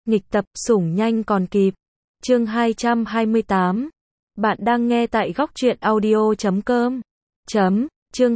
Nghịch tập, sủng nhanh còn kịp. Chương 228. Bạn đang nghe tại góc truyện audio.com. Chương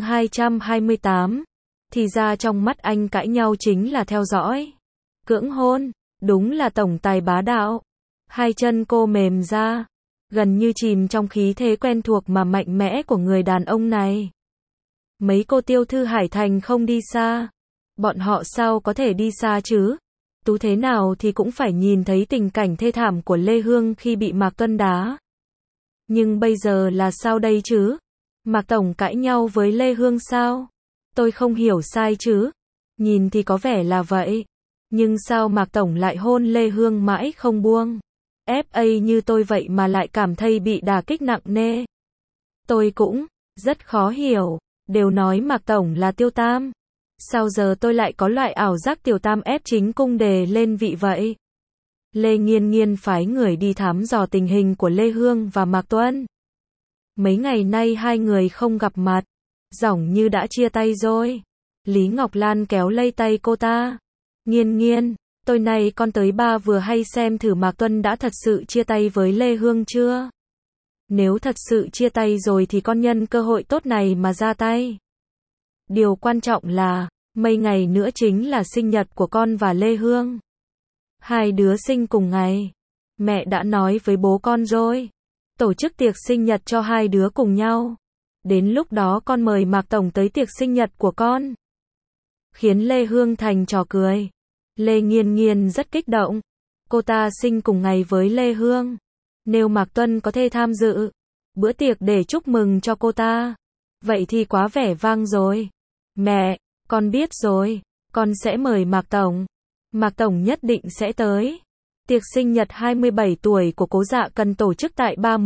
228. Thì ra trong mắt anh cãi nhau chính là theo dõi. Cưỡng hôn, đúng là tổng tài bá đạo. Hai chân cô mềm ra, gần như chìm trong khí thế quen thuộc mà mạnh mẽ của người đàn ông này. Mấy cô Tiêu Thư Hải Thành không đi xa. Bọn họ sao có thể đi xa chứ? Tú thế nào thì cũng phải nhìn thấy tình cảnh thê thảm của Lê Hương khi bị Mạc Tuân đá. Nhưng bây giờ là sao đây chứ? Mạc Tổng cãi nhau với Lê Hương sao? Tôi không hiểu sai chứ? Nhìn thì có vẻ là vậy. Nhưng sao Mạc Tổng lại hôn Lê Hương mãi không buông? FA như tôi vậy mà lại cảm thấy bị đả kích nặng nề. Tôi cũng rất khó hiểu. Đều nói Mạc Tổng là Tiêu Tam. Sao giờ tôi lại có loại ảo giác Tiểu Tam ép chính cung đề lên vị vậy? Lê Nghiên Nghiên phái người đi thám dò tình hình của Lê Hương và Mạc Tuân. Mấy ngày nay hai người không gặp mặt, giỏng như đã chia tay rồi. Lý Ngọc Lan kéo lây tay cô ta. Nghiên Nghiên, tối nay con tới ba vừa hay xem thử Mạc Tuân đã thật sự chia tay với Lê Hương chưa? Nếu thật sự chia tay rồi thì con nhân cơ hội tốt này mà ra tay. Điều quan trọng là, mấy ngày nữa chính là sinh nhật của con và Lê Hương. Hai đứa sinh cùng ngày. Mẹ đã nói với bố con rồi. Tổ chức tiệc sinh nhật cho hai đứa cùng nhau. Đến lúc đó con mời Mạc Tổng tới tiệc sinh nhật của con. Khiến Lê Hương thành trò cười. Lê Nghiên Nghiên rất kích động. Cô ta sinh cùng ngày với Lê Hương. Nếu Mạc Tuân có thể tham dự bữa tiệc để chúc mừng cho cô ta, vậy thì quá vẻ vang rồi. Mẹ, con biết rồi. Con sẽ mời Mạc Tổng. Mạc Tổng nhất định sẽ tới. Tiệc sinh nhật 27 tuổi của Cố Dạ Cần tổ chức tại Ba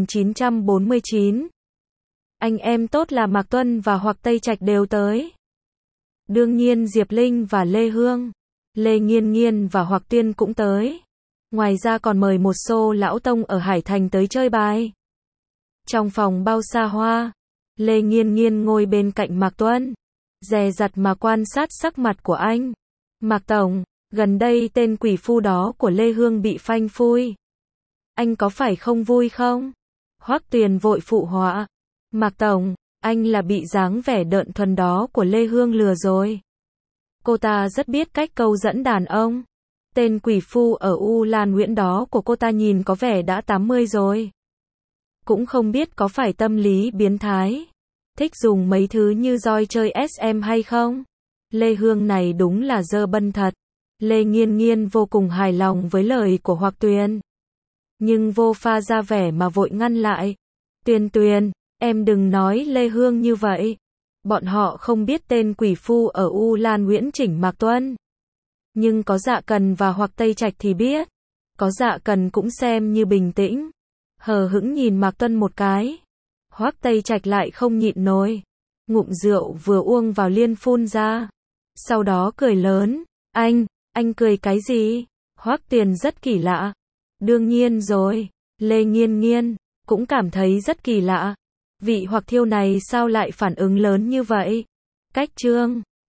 1949. Anh em tốt là Mạc Tuân và Hoặc Tây Trạch đều tới. Đương nhiên Diệp Linh và Lê Hương, Lê Nghiên Nghiên và Hoặc Tuyên cũng tới. Ngoài ra còn mời một xô lão tông ở Hải Thành tới chơi bài. Trong phòng bao xa hoa, Lê Nghiên Nghiên ngồi bên cạnh Mạc Tuân, dè dặt mà quan sát sắc mặt của anh. Mạc Tổng, gần đây tên quỷ phu đó của Lê Hương bị phanh phui. Anh có phải không vui không? Hoắc Tuyền vội phụ họa. Mạc Tổng, anh là bị dáng vẻ đợn thuần đó của Lê Hương lừa rồi. Cô ta rất biết cách câu dẫn đàn ông. Tên quỷ phu ở U Lan Nguyễn đó của cô ta nhìn có vẻ đã 80 rồi. Cũng không biết có phải tâm lý biến thái, thích dùng mấy thứ như roi chơi SM hay không? Lê Hương này đúng là dơ bân thật. Lê Nghiên Nghiên vô cùng hài lòng với lời của Hoặc Tuyền. Nhưng vô pha ra vẻ mà vội ngăn lại. Tuyền Tuyền, em đừng nói Lê Hương như vậy. Bọn họ không biết tên quỷ phu ở U Lan Nguyễn chỉnh Mạc Tuân. Nhưng có Dạ Cần và Hoặc Tây Trạch thì biết. Có Dạ Cần cũng xem như bình tĩnh, hờ hững nhìn Mạc Tuân một cái. Hoắc Tây Trạch lại không nhịn nổi. Ngụm rượu vừa uống vào liên phun ra. Sau đó cười lớn. Anh cười cái gì? Hoắc Tuyền rất kỳ lạ. Đương nhiên rồi. Lê Nghiên Nghiên cũng cảm thấy rất kỳ lạ. Vị Hoặc Thiêu này sao lại phản ứng lớn như vậy? Cách trương